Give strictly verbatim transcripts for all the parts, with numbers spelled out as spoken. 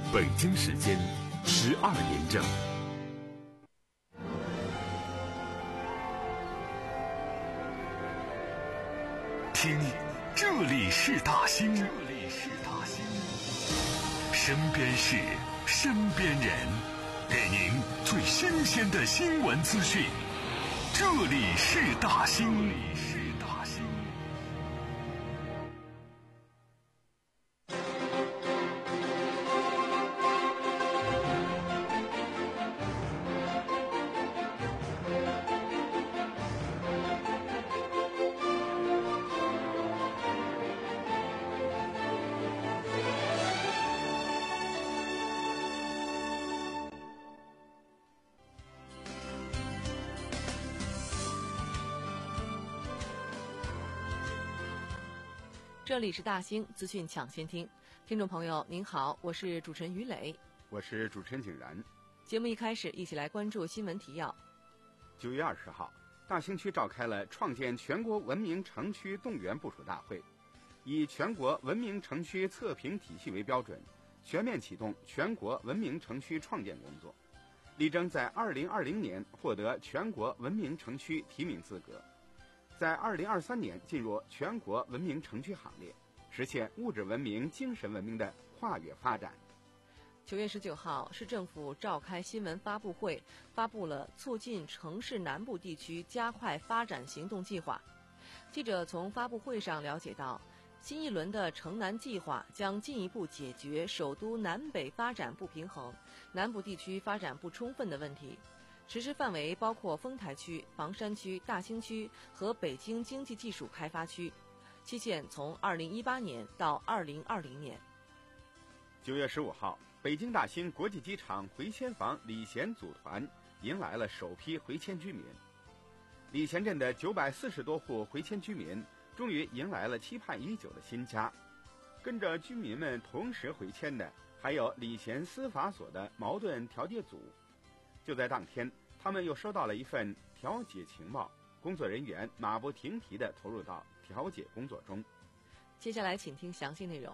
北京时间十二点整。听，这里是大兴，这里是大兴，身边事，身边人，给您最新鲜的新闻资讯。这里是大兴。 这里是大兴资讯抢先听，听众朋友您好，我是主持人于磊， 我是主持人景然。 节目一开始，一起来关注新闻提要。 九月二十号，大兴区召开了创建全国文明城区动员部署大会，以全国文明城区测评体系为标准，全面启动全国文明城区创建工作，力争在二零二零年获得全国文明城区提名资格。在二零二三年进入全国文明城区行列，实现物质文明、精神文明的跨越发展。 九月十九号，市政府召开新闻发布会，发布了促进城市南部地区加快发展行动计划。记者从发布会上了解到，新一轮的城南计划将进一步解决首都南北发展不平衡、南部地区发展不充分的问题。实施范围包括丰台区、房山区、大兴区和北京经济技术开发区，期限从二零一八年到二零二零年。 九月十五号，北京大兴国际机场回迁房礼贤组团迎来了首批回迁居民。礼贤镇的九百四十多户回迁居民终于迎来了期盼已久的新家。跟着居民们同时回迁的还有礼贤司法所的矛盾调解组。就在当天，他们又收到了一份调解情报，工作人员马不停蹄地投入到调解工作中。 接下来请听详细内容。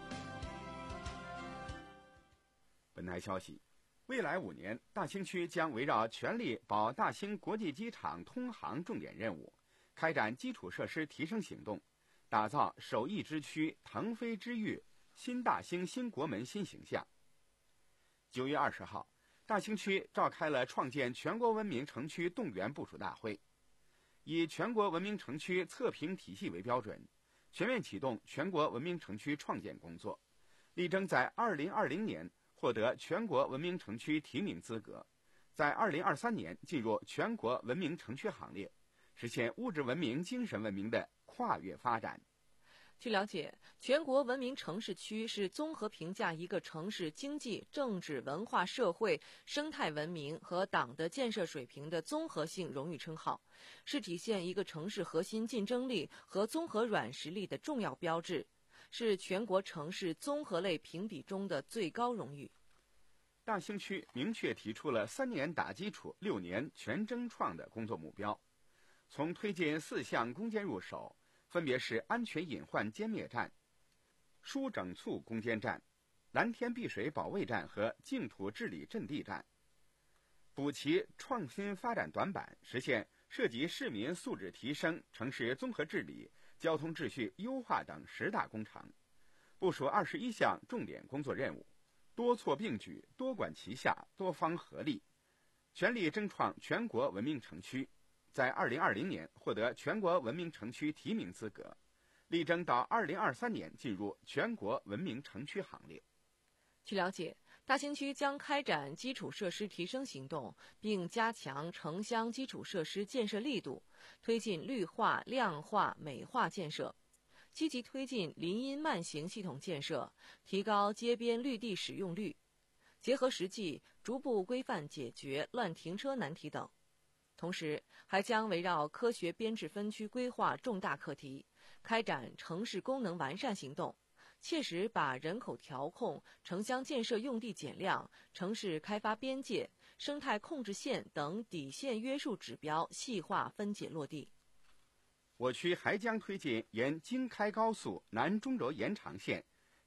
本台消息，未来五年，大兴区将围绕全力保大兴国际机场通航重点任务，开展基础设施提升行动，打造首义之区、腾飞之域、新大兴新国门新形象。九月二十号，大兴区召开了创建全国文明城区动员部署大会，以全国文明城区测评体系为标准，全面启动全国文明城区创建工作，力争在二零二零年获得全国文明城区提名资格，在二零二三年进入全国文明城区行列，实现物质文明、精神文明的跨越发展。 据了解，全国文明城市区是综合评价一个城市经济、政治、文化、社会、生态文明和党的建设水平的综合性荣誉称号，是体现一个城市核心竞争力和综合软实力的重要标志，是全国城市综合类评比中的最高荣誉。 大兴区明确提出了三年打基础、六年全争创的工作目标，从推进四项攻坚入手，分别是安全隐患歼灭战、疏整促攻坚战、蓝天碧水保卫战和净土治理阵地战，补齐创新发展短板，实现涉及市民素质提升、城市综合治理、交通秩序优化等十大工程，部署二十一项重点工作任务，多措并举、多管齐下、多方合力，全力争创全国文明城区，在二零二零年获得全国文明城区提名资格，力争到二零二三年进入全国文明城区行列。 据了解，大兴区将开展基础设施提升行动，并加强城乡基础设施建设力度，推进绿化、亮化、美化建设，积极推进林荫慢行系统建设，提高街边绿地使用率，结合实际，逐步规范解决乱停车难题等。同时，还将围绕科学编制分区规划重大课题，开展城市功能完善行动，切实把人口调控、城乡建设用地减量、城市开发边界、生态控制线等底线约束指标细化分解落地。 我区还将推进沿京开高速南中轴延长线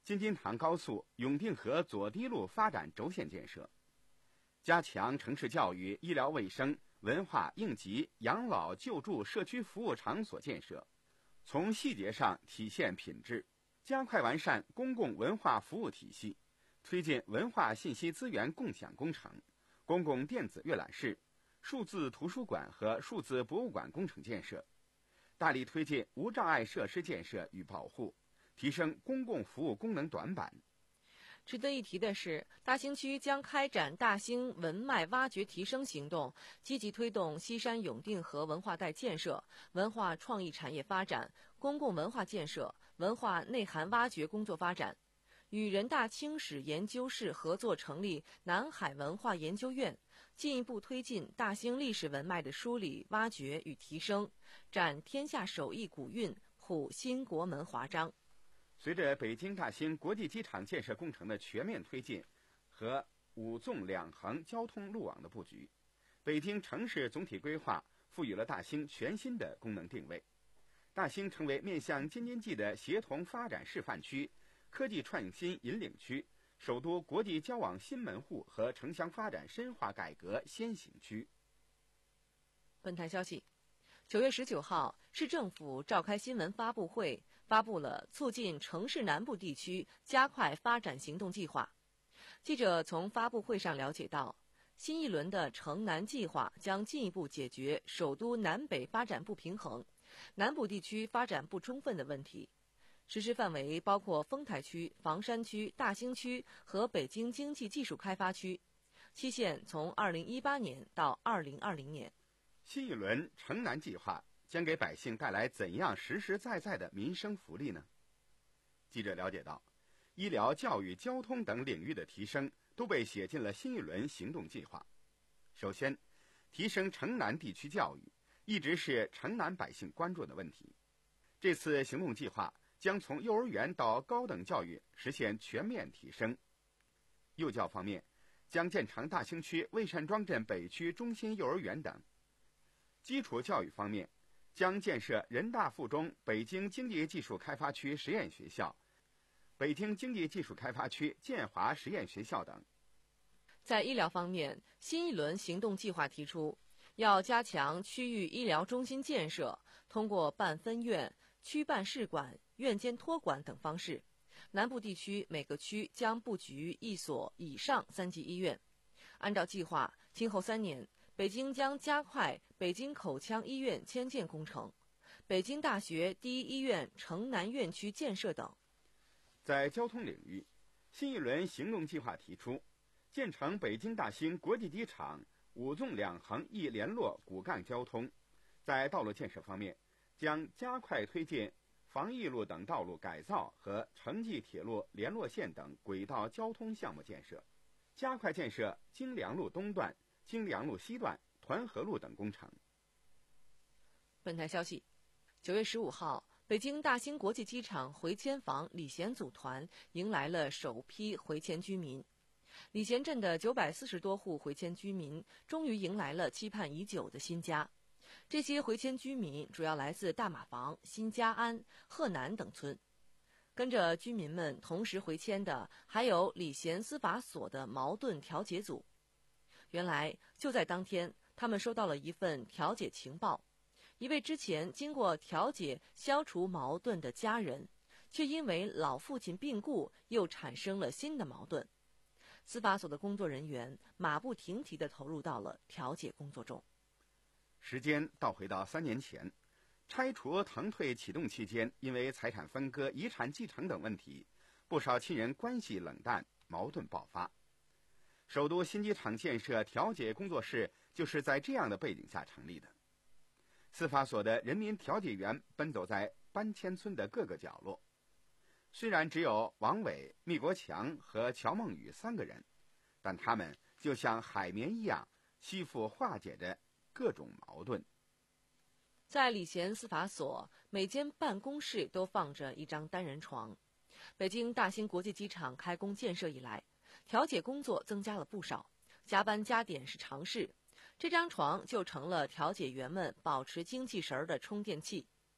京津塘高速永定河左堤路发展轴线建设，加强城市教育、医疗卫生、文化应急、养老救助社区服务场所建设，从细节上体现品质，加快完善公共文化服务体系，推进文化信息资源共享工程、公共电子阅览室、数字图书馆和数字博物馆工程建设，大力推进无障碍设施建设与保护，提升公共服务功能短板。 值得一提的是，大兴区将开展大兴文脉挖掘提升行动，积极推动西山永定河文化带建设、文化创意产业发展、公共文化建设、文化内涵挖掘工作发展，与人大清史研究室合作成立南海文化研究院，进一步推进大兴历史文脉的梳理、挖掘与提升，展天下首义古韵，谱新国门华章。 随着北京大兴国际机场建设工程的全面推进和五纵两横交通路网的布局，北京城市总体规划赋予了大兴全新的功能定位。大兴成为面向京津冀的协同发展示范区、科技创新引领区、首都国际交往新门户和城乡发展深化改革先行区。 本台消息，九月十九号，市政府召开新闻发布会，发布了促进城市南部地区加快发展行动计划。记者从发布会上了解到，新一轮的城南计划将进一步解决首都南北发展不平衡、南部地区发展不充分的问题。实施范围包括丰台区、房山区、大兴区和北京经济技术开发区，期限从二零一八年到二零二零年。 新一轮城南计划将给百姓带来怎样实实在在的民生福利呢？记者了解到，医疗、教育、交通等领域的提升都被写进了新一轮行动计划。首先，提升城南地区教育一直是城南百姓关注的问题。这次行动计划将从幼儿园到高等教育实现全面提升。幼教方面，将建成大兴区魏善庄镇北区中心幼儿园等。基础教育方面，将建设人大附中北京经济技术开发区实验学校、北京经济技术开发区建华实验学校等。 在医疗方面，新一轮行动计划提出，要加强区域医疗中心建设，通过办分院、区办市管、院间托管等方式，南部地区每个区将布局一所以上三级医院。按照计划，今后三年，北京将加快北京口腔医院迁建工程、北京大学第一医院城南院区建设等。 在交通领域，新一轮行动计划提出，建成北京大兴国际机场五纵两横一联络骨干交通。在道路建设方面，将加快推进防疫路等道路改造和城际铁路联络线等轨道交通项目建设，加快建设京良路东段、京良路西段、团河路等工程。 本台消息，九月十五号，北京大兴国际机场回迁房礼贤组团迎来了首批回迁居民。礼贤镇的九百四十多户回迁居民终于迎来了期盼已久的新家。这些回迁居民主要来自大马房、新家安、鹤南等村。跟着居民们同时回迁的还有礼贤司法所的矛盾调解组。原来就在当天，他们收到了一份调解情报，一位之前经过调解消除矛盾的家人，却因为老父亲病故又产生了新的矛盾。司法所的工作人员马不停蹄地投入到了调解工作中。 时间倒回到三年前，拆除腾退启动期间，因为财产分割、遗产继承等问题，不少亲人关系冷淡，矛盾爆发。首都新机场建设调解工作室就是在这样的背景下成立的。司法所的人民调解员奔走在搬迁村的各个角落，虽然只有王伟、密国强和乔梦雨三个人，但他们就像海绵一样吸附化解着各种矛盾。 在礼贤司法所，每间办公室都放着一张单人床。北京大兴国际机场开工建设以来，调解工作增加了不少，加班加点是常事。这张床就成了调解员们保持精气神儿的充电器。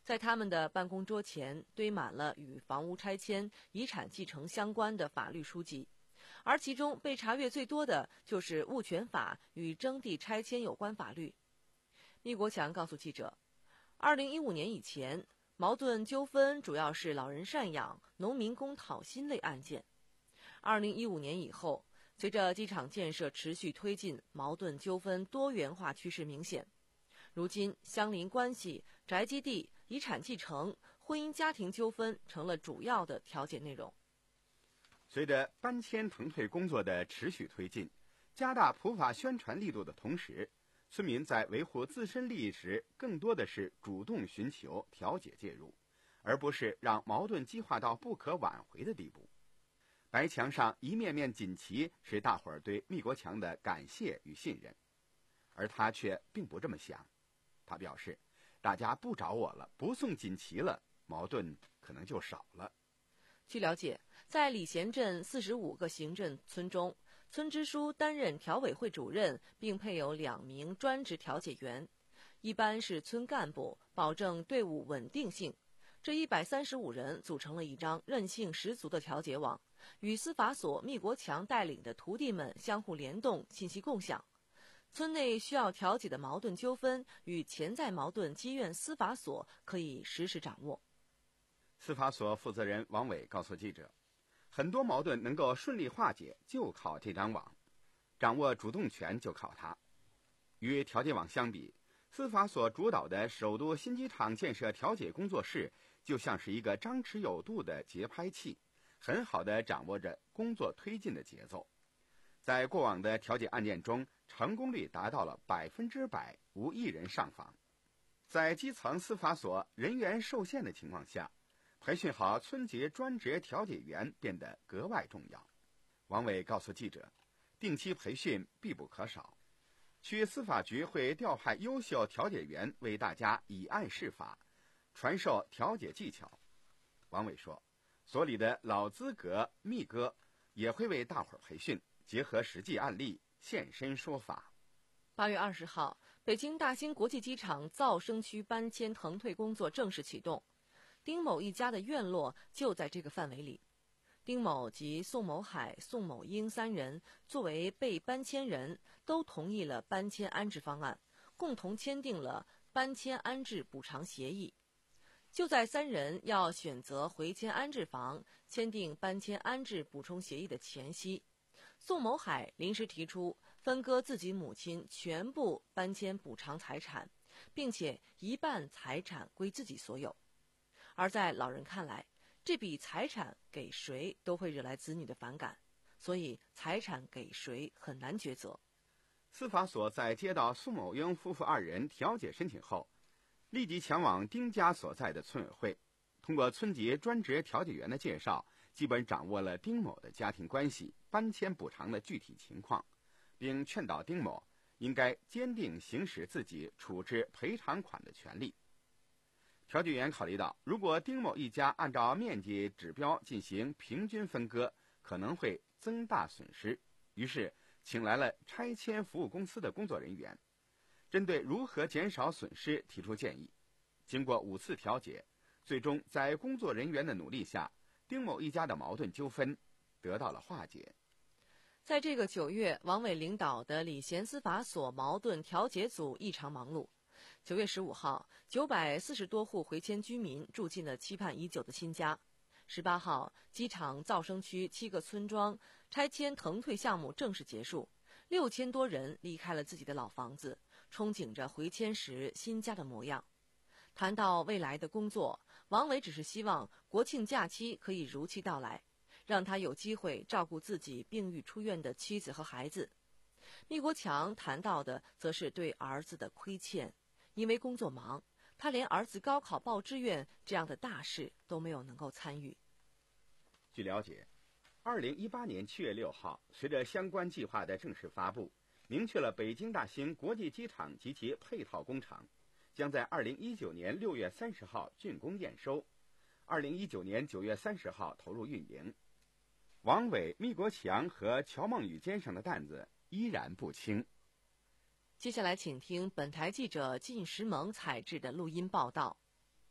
在他们的办公桌前堆满了与房屋拆迁、遗产继承相关的法律书籍，而其中被查阅最多的就是物权法与征地拆迁有关法律。密国强告诉记者，二零一五年以前，矛盾纠纷主要是老人赡养、农民工讨薪类案件。二零一五年以后，随着机场建设持续推进，矛盾纠纷多元化趋势明显。如今，相邻关系、宅基地、遗产继承、婚姻家庭纠纷成了主要的调解内容。 随着搬迁腾退工作的持续推进，加大普法宣传力度的同时，村民在维护自身利益时，更多的是主动寻求调解介入，而不是让矛盾激化到不可挽回的地步。白墙上一面面锦旗是大伙儿对密国强的感谢与信任，而他却并不这么想。他表示，大家不找我了，不送锦旗了，矛盾可能就少了。 据了解，在礼贤镇四十五个行政村中，村支书担任调委会主任，并配有两名专职调解员，一般是村干部，保证队伍稳定性。这一百三十五人组成了一张韧性十足的调解网，与司法所密国强带领的徒弟们相互联动，信息共享。村内需要调解的矛盾纠纷与潜在矛盾积怨司法所可以实时掌握。 司法所负责人王伟告诉记者，很多矛盾能够顺利化解，就靠这张网，掌握主动权就靠它。与调解网相比，司法所主导的首都新机场建设调解工作室就像是一个张弛有度的节拍器，很好地掌握着工作推进的节奏。在过往的调解案件中，成功率达到了百分之百，无一人上访。在基层司法所人员受限的情况下，培训好村级专职调解员变得格外重要。王伟告诉记者，定期培训必不可少。区司法局会调派优秀调解员为大家以案释法，传授调解技巧。王伟说，所里的老资格密哥也会为大伙儿培训，结合实际案例现身说法。 八月二十号，北京大兴国际机场噪声区搬迁腾退工作正式启动。丁某一家的院落就在这个范围里。丁某及宋某海、宋某英三人作为被搬迁人，都同意了搬迁安置方案，共同签订了搬迁安置补偿协议。就在三人要选择回迁安置房、签订搬迁安置补充协议的前夕，宋某海临时提出分割自己母亲全部搬迁补偿财产，并且一半财产归自己所有。而在老人看来，这笔财产给谁都会惹来子女的反感，所以财产给谁很难抉择。 司法所在接到苏某英夫妇二人调解申请后，立即前往丁家所在的村委会，通过村级专职调解员的介绍，基本掌握了丁某的家庭关系、搬迁补偿的具体情况，并劝导丁某应该坚定行使自己处置赔偿款的权利。调解员考虑到，如果丁某一家按照面积指标进行平均分割，可能会增大损失，于是请来了拆迁服务公司的工作人员，针对如何减少损失提出建议。经过五次调解，最终在工作人员的努力下，丁某一家的矛盾纠纷得到了化解。 在这个九月，王伟领导的礼贤司法所矛盾调解组异常忙碌。九月十五号，九百四十多户回迁居民住进了期盼已久的新家。十八号，机场噪声区七个村庄拆迁腾退项目正式结束，六千多人离开了自己的老房子，憧憬着回迁时新家的模样。谈到未来的工作，王伟只是希望国庆假期可以如期到来，让他有机会照顾自己病愈出院的妻子和孩子。密国强谈到的则是对儿子的亏欠，因为工作忙，他连儿子高考报志愿这样的大事都没有能够参与。 据了解，二零一八年七月六号，随着相关计划的正式发布，明确了北京大兴国际机场及其配套工程将在二零一九年六月三十号竣工验收，二零一九年九月三十号投入运营。王伟、密国强和乔梦雨肩上的担子依然不轻。 接下来请听本台记者靳石萌采制的录音报道。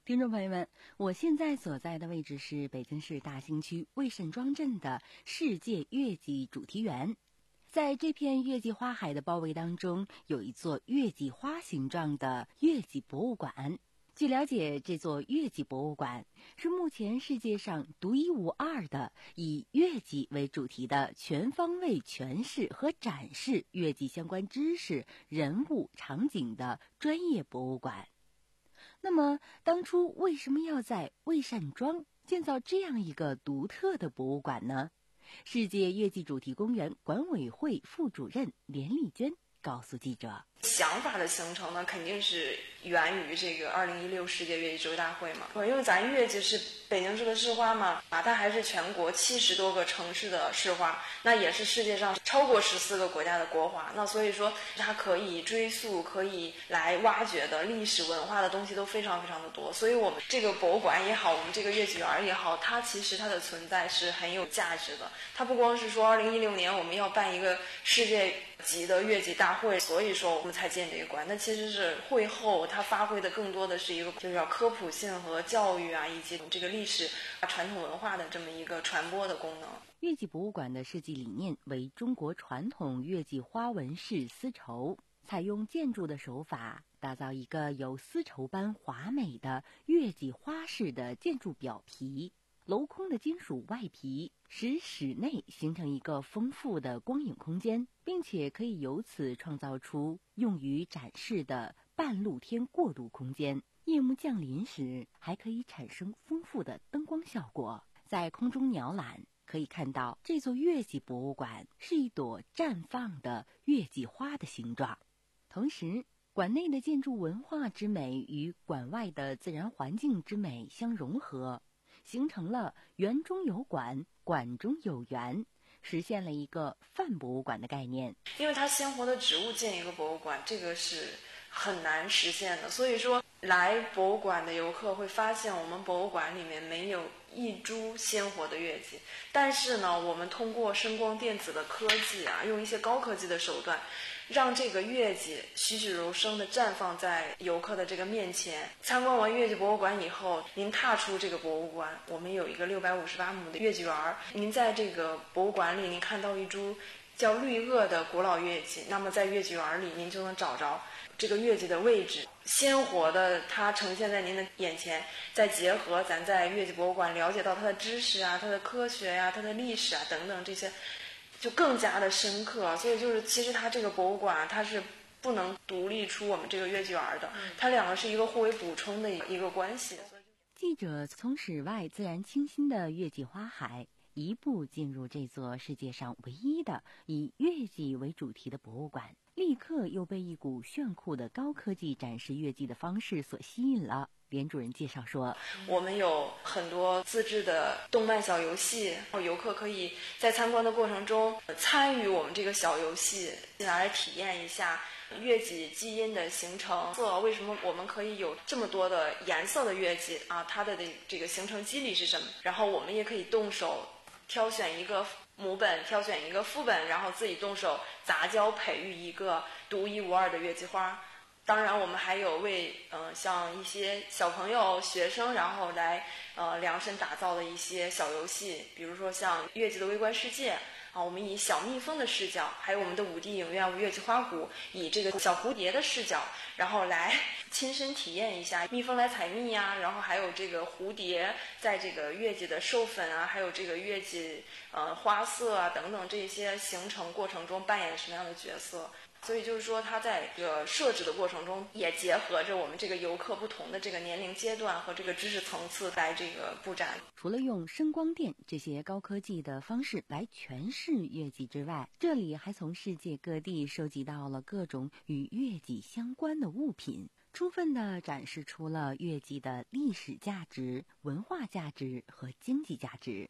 听众朋友们，我现在所在的位置是北京市大兴区魏慎庄镇的世界月季主题园。在这片月季花海的包围当中，有一座月季花形状的月季博物馆。据了解，这座月季博物馆是目前世界上独一无二的以月季为主题的全方位诠释和展示月季相关知识、人物、场景的专业博物馆。那么当初为什么要在魏善庄建造这样一个独特的博物馆呢？世界月季主题公园管委会副主任连丽娟告诉记者， 想法的形成呢，肯定是源于这个二零一六世界月季周大会嘛。因为咱月季是北京市的市花嘛，啊，它还是全国七十多个城市的市花，那也是世界上超过十四个国家的国花。那所以说，它可以追溯、可以来挖掘的历史文化的东西都非常非常的多。所以我们这个博物馆也好，我们这个月季园也好，它其实它的存在是很有价值的。它不光是说二零一六年我们要办一个世界级的月季大会，所以说我们才建这个馆。那其实是会后它发挥的更多的是一个就是要科普性和教育啊，以及这个历史传统文化的这么一个传播的功能。 月季博物馆的设计理念为中国传统月季花纹式丝绸，采用建筑的手法打造一个有丝绸般华美的月季花式的建筑表皮，镂空的金属外皮使室内形成一个丰富的光影空间，并且可以由此创造出用于展示的半露天过渡空间。夜幕降临时还可以产生丰富的灯光效果。在空中鸟览可以看到这座月季博物馆是一朵绽放的月季花的形状，同时馆内的建筑文化之美与馆外的自然环境之美相融合，形成了园中有馆，馆中有园，实现了一个泛博物馆的概念。 因为它鲜活的植物建一个博物馆，这个是很难实现的，所以说来博物馆的游客会发现我们博物馆里面没有一株鲜活的月季，但是呢，我们通过声光电子的科技啊，用一些高科技的手段，让这个月季栩栩如生地绽放在游客的这个面前。参观完月季博物馆以后，您踏出这个博物馆，我们有一个六百五十八亩的月季园，您在这个博物馆里，您看到一株叫绿萼的古老月季，那么在月季园里，您就能找着这个月季的位置，鲜活的它呈现在您的眼前，再结合咱在月季博物馆了解到它的知识啊、它的科学呀、啊、它的历史啊等等这些，就更加的深刻。所以就是其实它这个博物馆它是不能独立出我们这个月季园的，它两个是一个互为补充的一个关系。 记者从室外自然清新的月季花海一步进入这座世界上唯一的以月季为主题的博物馆，立刻又被一股炫酷的高科技展示月季的方式所吸引了。连主任介绍说， 我们有很多自制的动漫小游戏，游客可以在参观的过程中参与我们这个小游戏，来体验一下月季基因的形成，为什么我们可以有这么多的颜色的月季啊？它的这个形成机理是什么？然后我们也可以动手挑选一个母本，挑选一个副本，然后自己动手杂交培育一个独一无二的月季花。当然我们还有为呃像一些小朋友学生然后来呃量身打造的一些小游戏，比如说像月季的微观世界啊，我们以小蜜蜂的视角，还有我们的五 D 影院月季花谷以这个小蝴蝶的视角，然后来亲身体验一下蜜蜂来采蜜呀、啊，然后还有这个蝴蝶在这个月季的授粉啊，还有这个月季呃花色啊等等这些形成过程中扮演什么样的角色。所以就是说它在这个设置的过程中也结合着我们这个游客不同的这个年龄阶段和这个知识层次来这个布展。 除了用声光电这些高科技的方式来诠释月季之外，这里还从世界各地收集到了各种与月季相关的物品，充分地展示出了月季的历史价值、文化价值和经济价值。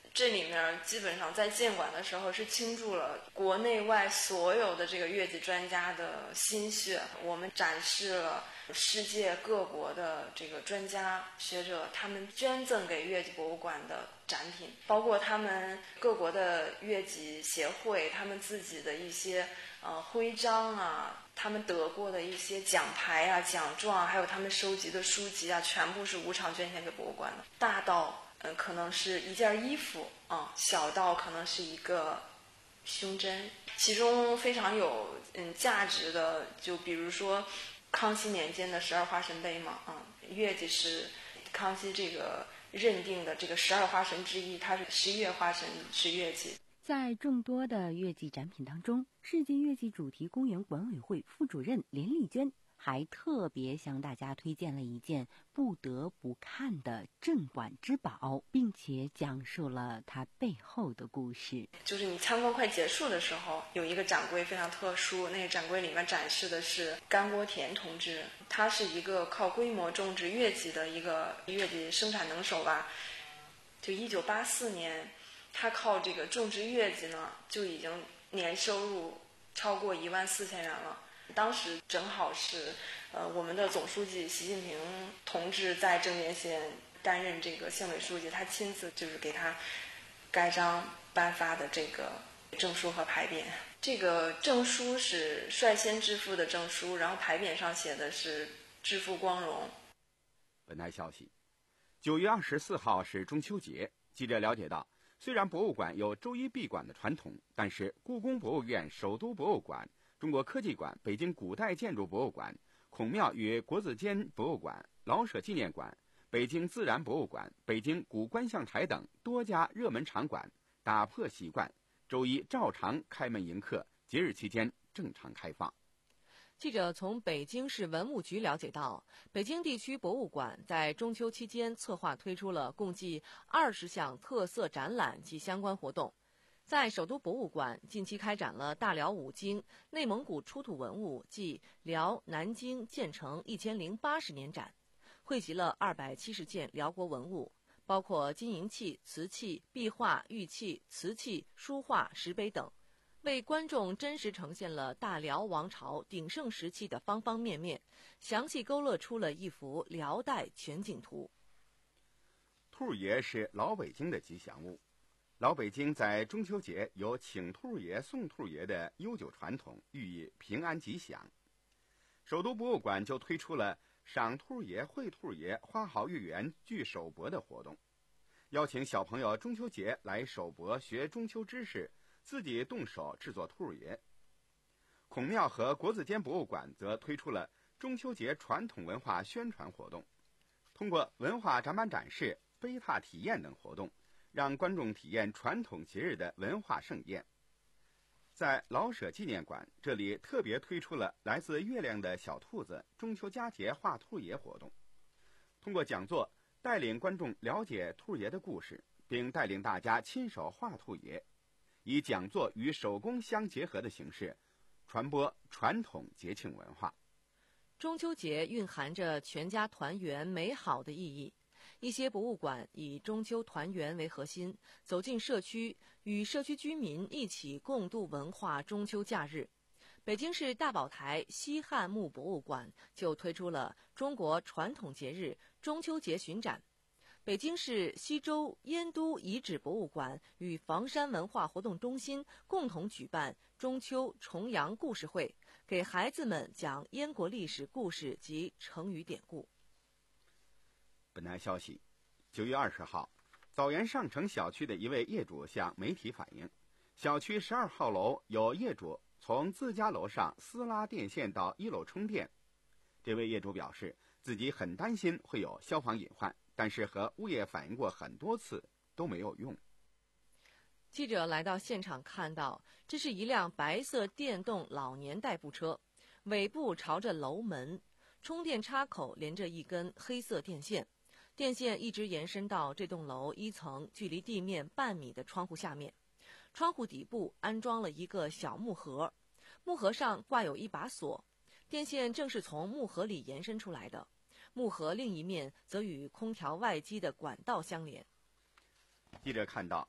这里面基本上在建馆的时候是倾注了国内外所有的这个月季专家的心血，我们展示了世界各国的这个专家学者他们捐赠给月季博物馆的展品，包括他们各国的月季协会他们自己的一些呃徽章啊，他们得过的一些奖牌啊、奖状啊，还有他们收集的书籍啊，全部是无偿捐献给博物馆的。大到嗯，可能是一件衣服啊，小到可能是一个胸针。其中非常有嗯价值的，就比如说康熙年间的十二花神杯嘛，啊，月季是康熙这个认定的这个十二花神之一，它是十一月花神是月季。 在众多的月季展品当中，世界月季主题公园管委会副主任连丽娟还特别向大家推荐了一件不得不看的镇馆之宝，并且讲述了它背后的故事。 就是你参观快结束的时候，有一个展柜非常特殊，那个展柜里面展示的是甘国田同志，他是一个靠规模种植月季的一个月季生产能手吧。就一九八四年，他靠这个种植月季呢，就已经年收入超过一万四千元了。当时正好是，呃，我们的总书记习近平同志在正边县担任这个县委书记，他亲自就是给他盖章颁发的这个证书和牌匾。这个证书是率先致富的证书，然后牌匾上写的是致富光荣。 本台消息，九月二十四号是中秋节。记者了解到，虽然博物馆有周一闭馆的传统，但是故宫博物院、首都博物馆、中国科技馆、北京古代建筑博物馆、孔庙与国子监博物馆、老舍纪念馆、北京自然博物馆、北京古观象台等多家热门场馆打破习惯，周一照常开门迎客，节日期间正常开放。 记者从北京市文物局了解到，北京地区博物馆在中秋期间策划推出了共计二十项特色展览及相关活动。在首都博物馆近期开展了大辽五经内蒙古出土文物暨辽南京建成一千零八十年展，汇集了二百七十件辽国文物，包括金银器、瓷器、壁画、玉器、瓷器、书画、石碑等，为观众真实呈现了大辽王朝鼎盛时期的方方面面，详细勾勒出了一幅辽代全景图。 兔爷是老北京的吉祥物。老北京在中秋节有请兔爷送兔爷的悠久传统，寓意平安吉祥。首都博物馆就推出了赏兔爷、会兔爷、花好月圆聚首博的活动，邀请小朋友中秋节来首博学中秋知识，自己动手制作兔爷。孔庙和国子监博物馆则推出了中秋节传统文化宣传活动，通过文化展板展示、碑踏体验等活动，让观众体验传统节日的文化盛宴。在老舍纪念馆，这里特别推出了来自月亮的小兔子中秋佳节画兔爷活动，通过讲座带领观众了解兔爷的故事，并带领大家亲手画兔爷，以讲座与手工相结合的形式传播传统节庆文化。 中秋节蕴含着全家团圆美好的意义，一些博物馆以中秋团圆为核心，走进社区，与社区居民一起共度文化中秋假日。北京市大宝台西汉墓博物馆就推出了中国传统节日中秋节巡展。北京市西周燕都遗址博物馆与房山文化活动中心共同举办中秋重阳故事会，给孩子们讲燕国历史故事及成语典故。 本台消息，九月二十号，枣园上城小区的一位业主向媒体反映，小区十二号楼有业主从自家楼上私拉电线到一楼充电。这位业主表示，自己很担心会有消防隐患，但是和物业反映过很多次都没有用。 记者来到现场看到，这是一辆白色电动老年代步车，尾部朝着楼门，充电插口连着一根黑色电线，电线一直延伸到这栋楼一层距离地面半米的窗户下面。窗户底部安装了一个小木盒，木盒上挂有一把锁，电线正是从木盒里延伸出来的。木盒另一面则与空调外机的管道相连。 记者看到，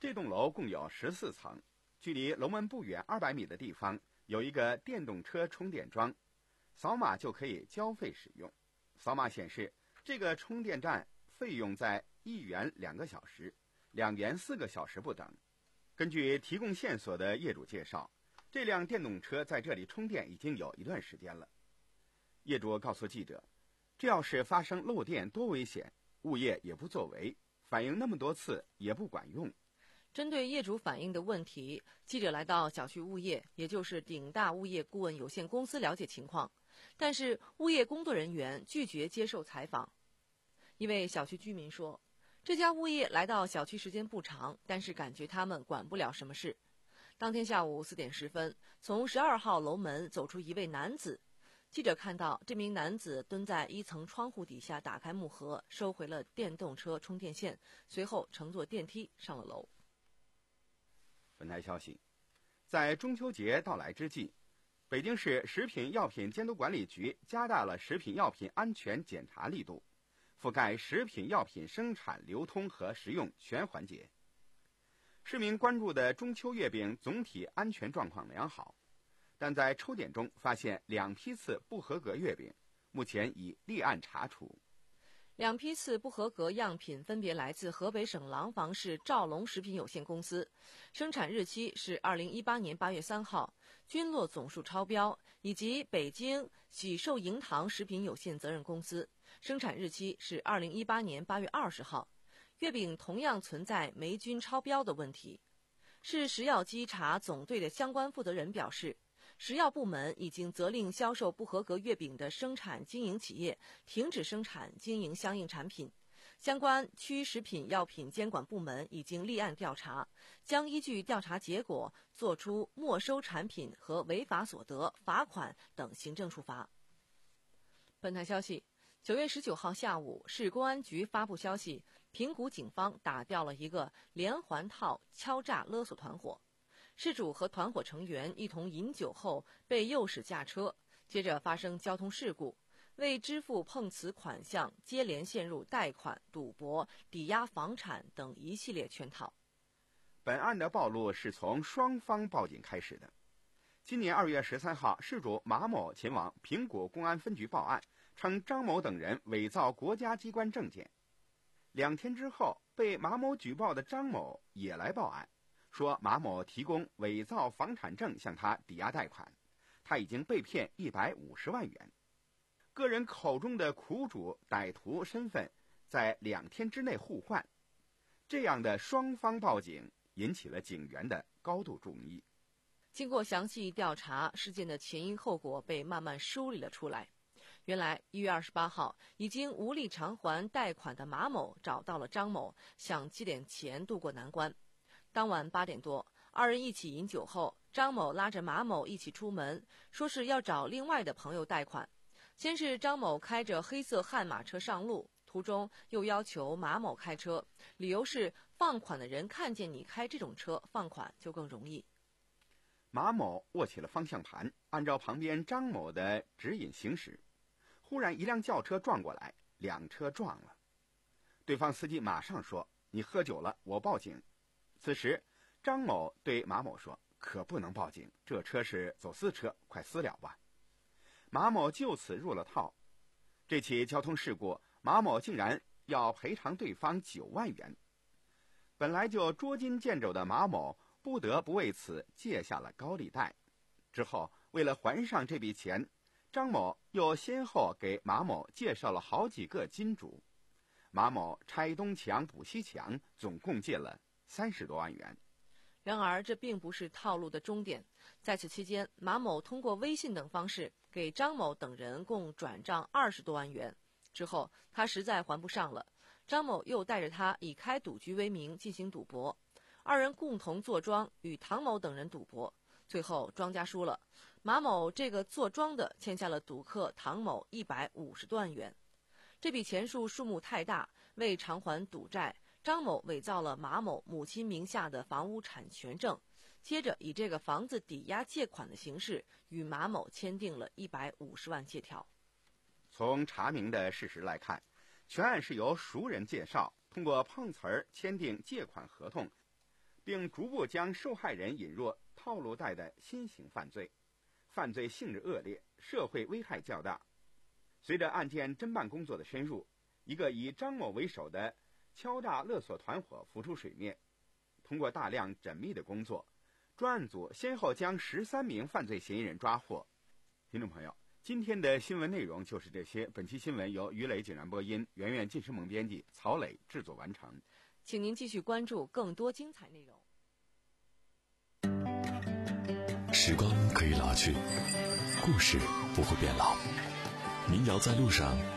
这栋楼共有十四层，距离楼门不远二百米的地方有一个电动车充电桩，扫码就可以交费使用。扫码显示，这个充电站费用在一元两个小时，两元四个小时不等。根据提供线索的业主介绍，这辆电动车在这里充电已经有一段时间了。业主告诉记者，这要是发生漏电多危险，物业也不作为，反映那么多次也不管用。 针对业主反映的问题，记者来到小区物业，也就是鼎大物业顾问有限公司了解情况，但是物业工作人员拒绝接受采访。一位小区居民说，这家物业来到小区时间不长，但是感觉他们管不了什么事。当天下午四点十分，从十二号楼门走出一位男子，记者看到这名男子蹲在一层窗户底下，打开木盒，收回了电动车充电线，随后乘坐电梯上了楼。 本台消息，在中秋节到来之际，北京市食品药品监督管理局加大了食品药品安全检查力度，覆盖食品药品生产、流通和食用全环节。市民关注的中秋月饼总体安全状况良好，但在抽检中发现两批次不合格月饼，目前已立案查处。 两批次不合格样品分别来自河北省廊坊市兆龙食品有限公司，生产日期是二零一八年八月三号，均落总数超标；以及北京喜寿迎堂食品有限责任公司，生产日期是二零一八年八月二十号，月饼同样存在霉菌超标的问题。市食药稽查总队的相关负责人表示，食药部门已经责令销售不合格月饼的生产经营企业停止生产经营相应产品，相关区食品药品监管部门已经立案调查，将依据调查结果作出没收产品和违法所得、罚款等行政处罚。本台消息，九月十九号下午，市公安局发布消息，平谷警方打掉了一个连环套敲诈勒索团伙。事主和团伙成员一同饮酒后被诱使驾车，接着发生交通事故，为支付碰瓷款项，接连陷入贷款、赌博、抵押房产等一系列圈套。 本案的暴露是从双方报警开始的。今年二月十三号，事主马某前往平谷公安分局报案，称张某等人伪造国家机关证件。两天之后，被马某举报的张某也来报案，说马某提供伪造房产证向他抵押贷款，他已经被骗一百五十万元。个人口中的苦主、歹徒身份在两天之内互换，这样的双方报警引起了警员的高度注意。 经过详细调查，事件的前因后果被慢慢梳理了出来。原来一月二十八号，已经无力偿还贷款的马某找到了张某，想借点钱渡过难关。当晚八点多，二人一起饮酒后，张某拉着马某一起出门，说是要找另外的朋友贷款。先是张某开着黑色悍马车上路，途中又要求马某开车，理由是放款的人看见你开这种车，放款就更容易。 马某握起了方向盘，按照旁边张某的指引行驶。忽然一辆轿车撞过来，两车撞了。对方司机马上说：“你喝酒了，我报警。”此时张某对马某说：“可不能报警，这车是走私车，快私了吧。”马某就此入了套。这起交通事故，马某竟然要赔偿对方九万元。本来就捉襟见肘的马某不得不为此借下了高利贷。之后为了还上这笔钱，张某又先后给马某介绍了好几个金主。马某拆东墙补西墙，总共借了三十多万元。 然而这并不是套路的终点，在此期间，马某通过微信等方式给张某等人共转账二十多万元。之后他实在还不上了，张某又带着他以开赌局为名进行赌博，二人共同坐庄与唐某等人赌博，最后庄家输了，马某这个坐庄的欠下了赌客唐某一百五十多万元。这笔钱数数目太大，为偿还赌债，张某伪造了马某母亲名下的房屋产权证，接着以这个房子抵押借款的形式与马某签订了一百五十万借条。 从查明的事实来看，全案是由熟人介绍，通过碰瓷儿签订借款合同， 并逐步将受害人引入套路贷的新型犯罪，犯罪性质恶劣，社会危害较大。随着案件侦办工作的深入，一个以张某为首的敲诈勒索团伙浮出水面。通过大量缜密的工作，专案组先后将十三名犯罪嫌疑人抓获。听众朋友，今天的新闻内容就是这些。本期新闻由于磊、景然播音，圆圆、晋诗萌编辑，曹磊制作完成。 请您继续关注更多精彩内容。 时光可以老去，故事不会变老。民谣在路上。